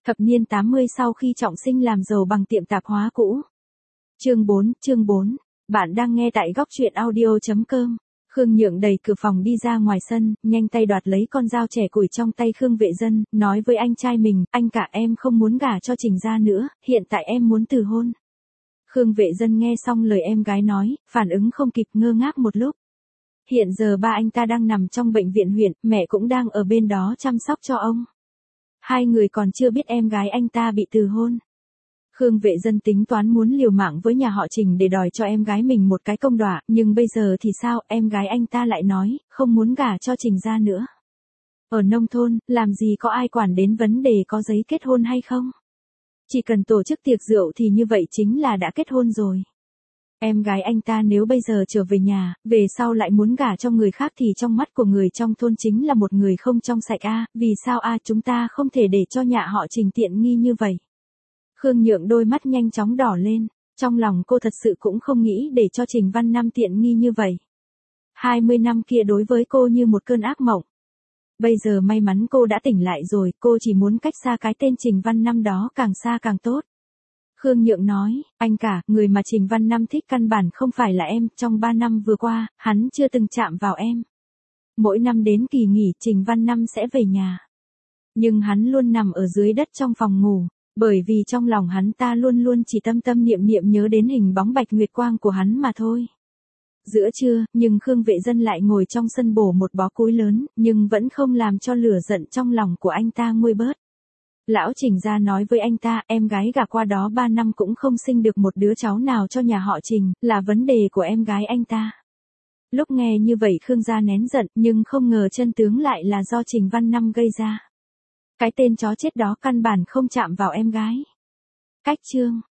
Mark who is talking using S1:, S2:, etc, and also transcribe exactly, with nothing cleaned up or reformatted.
S1: Thập niên tám mươi sau khi trọng sinh làm giàu bằng tiệm tạp hóa cũ. Chương bốn, chương bốn. Bạn đang nghe tại góc truyện audio chấm com. Khương Nhượng đẩy cửa phòng đi ra ngoài sân, nhanh tay đoạt lấy con dao chẻ củi trong tay Khương Vệ Dân, nói với anh trai mình, anh cả em không muốn gả cho Trình gia nữa, hiện tại em muốn từ hôn. Khương Vệ Dân nghe xong lời em gái nói, phản ứng không kịp, ngơ ngác một lúc. Hiện giờ ba anh ta đang nằm trong bệnh viện huyện, mẹ cũng đang ở bên đó chăm sóc cho ông. Hai người còn chưa biết em gái anh ta bị từ hôn. Khương Vệ Dân tính toán muốn liều mạng với nhà họ Trình để đòi cho em gái mình một cái công đọa, nhưng bây giờ thì sao, em gái anh ta lại nói, không muốn gả cho Trình gia nữa. Ở nông thôn, làm gì có ai quản đến vấn đề có giấy kết hôn hay không? Chỉ cần tổ chức tiệc rượu thì như vậy chính là đã kết hôn rồi. Em gái anh ta nếu bây giờ trở về nhà, về sau lại muốn gả cho người khác thì trong mắt của người trong thôn chính là một người không trong sạch a, à, vì sao a à, chúng ta không thể để cho nhà họ Trình tiện nghi như vậy. Khương Nhượng đôi mắt nhanh chóng đỏ lên, trong lòng cô thật sự cũng không nghĩ để cho Trình Văn Năm tiện nghi như vậy. hai mươi năm kia đối với cô như một cơn ác mộng. Bây giờ may mắn cô đã tỉnh lại rồi, cô chỉ muốn cách xa cái tên Trình Văn Năm đó càng xa càng tốt. Khương Nhượng nói, anh cả, người mà Trình Văn Năm thích căn bản không phải là em, trong ba năm vừa qua, hắn chưa từng chạm vào em. Mỗi năm đến kỳ nghỉ Trình Văn Năm sẽ về nhà. Nhưng hắn luôn nằm ở dưới đất trong phòng ngủ, bởi vì trong lòng hắn ta luôn luôn chỉ tâm tâm niệm niệm nhớ đến hình bóng bạch nguyệt quang của hắn mà thôi. Giữa trưa, nhưng Khương Vệ Dân lại ngồi trong sân bổ một bó cối lớn, nhưng vẫn không làm cho lửa giận trong lòng của anh ta nguôi bớt. Lão Trình gia nói với anh ta, em gái gả qua đó ba năm cũng không sinh được một đứa cháu nào cho nhà họ Trình, là vấn đề của em gái anh ta. Lúc nghe như vậy Khương gia nén giận, nhưng không ngờ chân tướng lại là do Trình Văn Năm gây ra. Cái tên chó chết đó căn bản không chạm vào em gái. Cách chương.